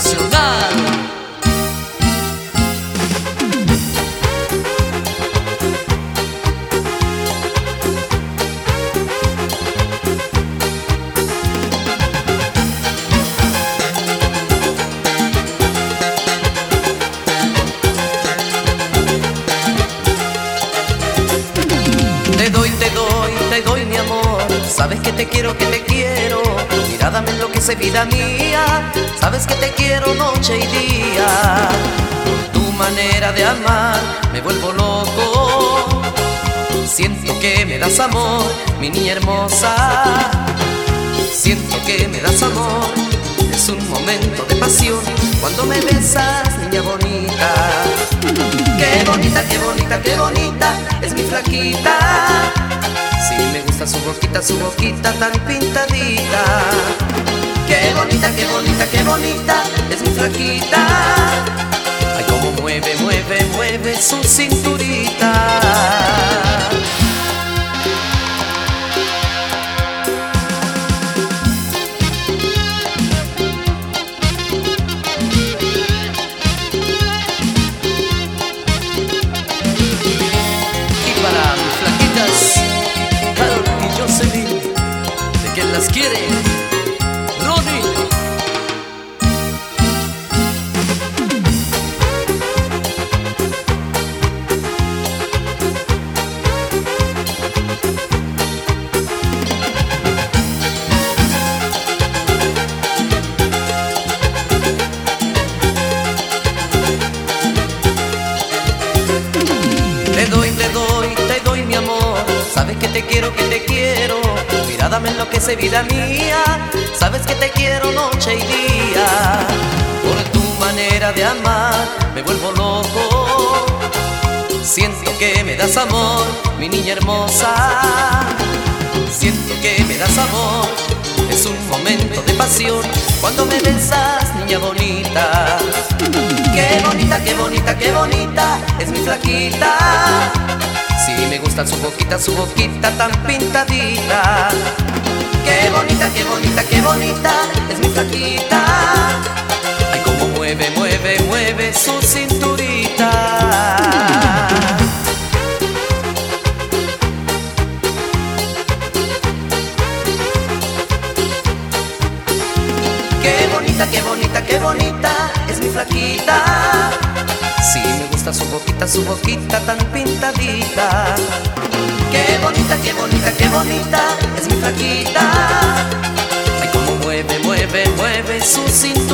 Nacional. Te doy mi amor. Sabes que te quiero, que te quiero. Tu mirada me enloquece, vida mía. Sabes que te quiero noche y día. Tu manera de amar me vuelvo loco. Siento que me das amor, mi niña hermosa. Siento que me das amor. Es un momento de pasión cuando me besas, niña bonita. Qué bonita, qué bonita, qué bonita es mi flaquita. Sí, me gusta su boquita tan pintadita. Qué bonita, qué bonita, qué bonita es mi flaquita. Ay, cómo mueve, mueve, mueve su cinturita. Las quiere Ronnie. Te doy mi amor. Sabes que te quiero, que te quiero. Tu mirada me enloquece, vida mía. Sabes que te quiero noche y día. Por tu manera de amar me vuelvo loco. Siento que me das amor, mi niña hermosa. Siento que me das amor. Es un momento de pasión cuando me besas, niña bonita. Qué bonita, qué bonita, qué bonita es mi flaquita. Sí, me gusta su boquita tan pintadita. Qué bonita, qué bonita, qué bonita es mi flaquita. Ay, cómo mueve, mueve, mueve su cinturita. Qué bonita, qué bonita, qué bonita es mi flaquita. Sí, me gusta su boquita tan pintadita. Qué bonita, qué bonita, qué bonita es mi flaquita. Ay, cómo mueve, mueve, mueve su cinturita.